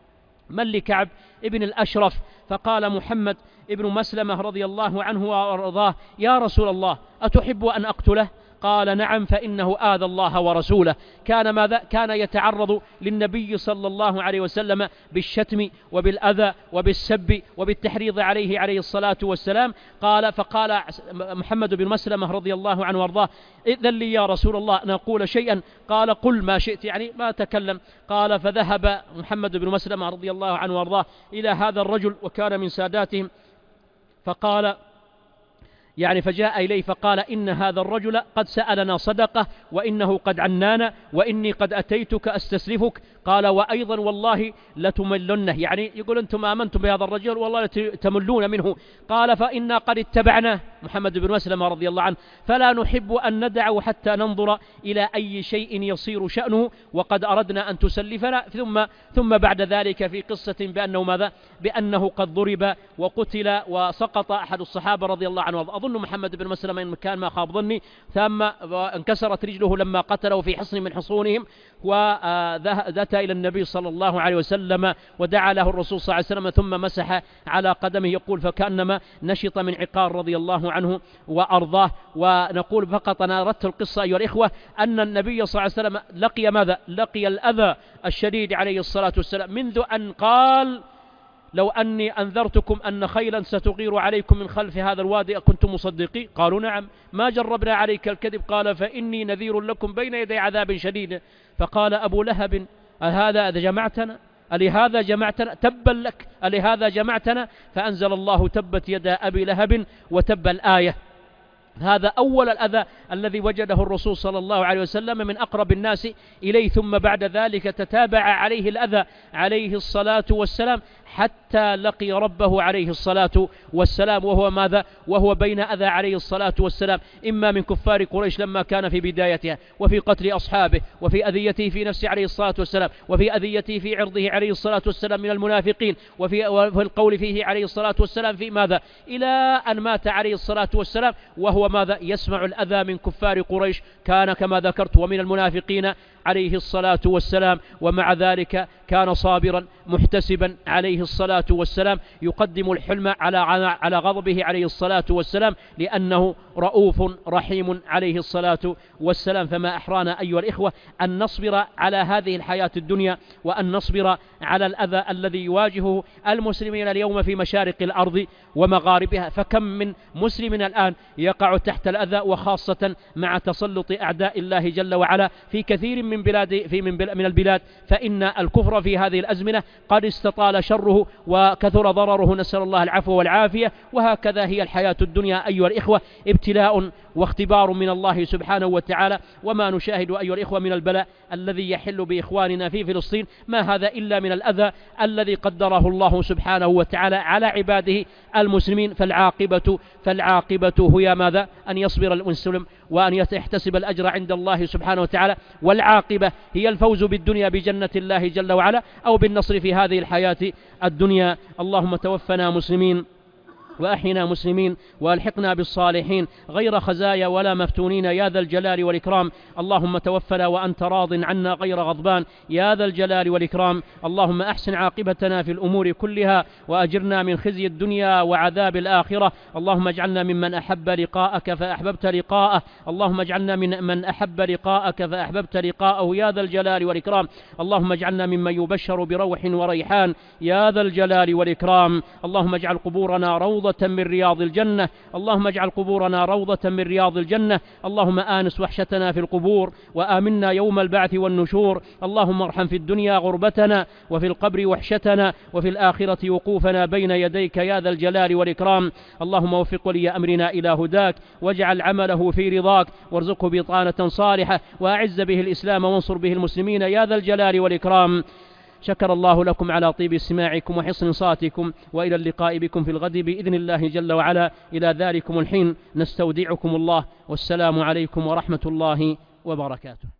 من لكعب ابن الأشرف فقال محمد ابن مسلمة رضي الله عنه وارضاه يا رسول الله أتحب أن أقتله؟ قال نعم فإنه آذى الله ورسوله. كان ماذا؟ كان يتعرض للنبي صلى الله عليه وسلم بالشتم وبالأذى وبالسب وبالتحريض عليه عليه الصلاة والسلام. قال فقال محمد بن مسلمة رضي الله عنه وارضاه إذن لي يا رسول الله أن أقول شيئا؟ قال قل ما شئت، يعني ما تكلم. قال فذهب محمد بن مسلمة رضي الله عنه وارضاه إلى هذا الرجل وكان من ساداتهم فقال يعني فجاء إليه فقال إن هذا الرجل قد سألنا صدقة وإنه قد عنانا وإني قد أتيتك أستسلفك. قال وأيضا والله لتملنه، يعني يقول أنتم آمنتم بهذا الرجل والله تملون منه. قال فإنا قد اتبعنا محمد بن مسلمة رضي الله عنه فلا نحب أن ندعه حتى ننظر إلى أي شيء يصير شأنه وقد أردنا أن تسلفنا. ثم ثم بعد ذلك في قصة بأنه ماذا؟ بأنه قد ضرب وقتل وسقط أحد الصحابة رضي الله عنه. أظن محمد بن مسلمة إن كان ما خاب ظني، ثم انكسرت رجله لما قتله في حصن من حصونهم، وأتى إلى النبي صلى الله عليه وسلم ودعا له الرسول صلى الله عليه وسلم ثم مسح على قدمه، يقول فكأنما نشط من عقار رضي الله عنه وأرضاه. ونقول فقط أنا أردت القصة أيها الإخوة أن النبي صلى الله عليه وسلم لقي ماذا؟ لقي الأذى الشديد عليه الصلاة والسلام، منذ أن قال لو أني أنذرتكم أن خيلا ستغير عليكم من خلف هذا الوادي أكنتم مصدقين؟ قالوا نعم. ما جربنا عليك الكذب؟ قال فإني نذير لكم بين يدي عذاب شديد. فقال أبو لهب أهذا جمعتنا؟ ألهذا جمعتنا؟ تبا لك ألهذا جمعتنا؟ فأنزل الله تبت يدا أبي لهب وتب الآية. هذا أول الأذى الذي وجده الرسول صلى الله عليه وسلم من أقرب الناس إليه، ثم بعد ذلك تتابع عليه الأذى عليه الصلاة والسلام حتى لقي ربه عليه الصلاة والسلام، وهو ماذا؟ وهو بين أذى عليه الصلاة والسلام إما من كفار قريش لما كان في بدايتها وفي قتل أصحابه وفي أذيته في نفسه عليه الصلاة والسلام وفي أذيته في عرضه عليه الصلاة والسلام من المنافقين وفي, وفي القول فيه عليه الصلاة والسلام في ماذا؟ إلى أن مات عليه الصلاة والسلام وهو ماذا؟ يسمع الأذى من كفار قريش كان كما ذكرت ومن المنافقين عليه الصلاة والسلام، ومع ذلك كان صابرا محتسبا عليه الصلاة والسلام يقدم الحلم على على غضبه عليه الصلاة والسلام لأنه رؤوف رحيم عليه الصلاة والسلام. فما أحرانا أيها الإخوة أن نصبر على هذه الحياة الدنيا وأن نصبر على الأذى الذي يواجهه المسلمين اليوم في مشارق الأرض ومغاربها. فكم من مسلم الآن يقع تحت الأذى، وخاصة مع تسلط أعداء الله جل وعلا في كثير من بلاد في من, من البلاد، فإن الكفر في هذه الأزمنة قد استطال شره وكثر ضرره، نسأل الله العفو والعافية. وهكذا هي الحياة الدنيا أيها الإخوة، ابتلاء واختبار من الله سبحانه وتعالى. وما نشاهد أيها الإخوة من البلاء الذي يحل بإخواننا في فلسطين ما هذا إلا من الأذى الذي قدره الله سبحانه وتعالى على عباده المسلمين. فالعاقبة فالعاقبة هي ماذا؟ أن يصبر المسلم وأن يحتسب الأجر عند الله سبحانه وتعالى، والعاقبة هي الفوز بالدنيا بجنة الله جل وعلا أو بالنصر في هذه الحياة الدنيا. اللهم توفنا مسلمين وأحينا مسلمين وألحقنا بالصالحين غير خزايا ولا مفتونين يا ذا الجلال والإكرام. اللهم توفنا وأنت راض عنا غير غضبان يا ذا الجلال والإكرام. اللهم أحسن عاقبتنا في الأمور كلها وأجرنا من خزي الدنيا وعذاب الآخرة. اللهم اجعلنا ممن أحب لقاءك فأحببت لقاءه. اللهم اجعلنا من من أحب لقاءك فأحببت لقاءه يا ذا الجلال والإكرام. اللهم اجعلنا ممن يبشر بروح وريحان يا ذا الجلال والإكرام. اللهم اجعل قبورنا روضة من رياض الجنة. اللهم اجعل قبورنا روضة من رياض الجنة. اللهم آنس وحشتنا في القبور وآمنا يوم البعث والنشور. اللهم ارحم في الدنيا غربتنا وفي القبر وحشتنا وفي الآخرة وقوفنا بين يديك يا ذا الجلال والإكرام. اللهم وفق ولي أمرنا إلى هداك واجعل عمله في رضاك وارزقه بطانة صالحة وأعز به الإسلام وانصر به المسلمين يا ذا الجلال والإكرام. شكر الله لكم على طيب استماعكم وحسن صاتكم، وإلى اللقاء بكم في الغد بإذن الله جل وعلا. إلى ذلكم الحين نستودعكم الله، والسلام عليكم ورحمة الله وبركاته.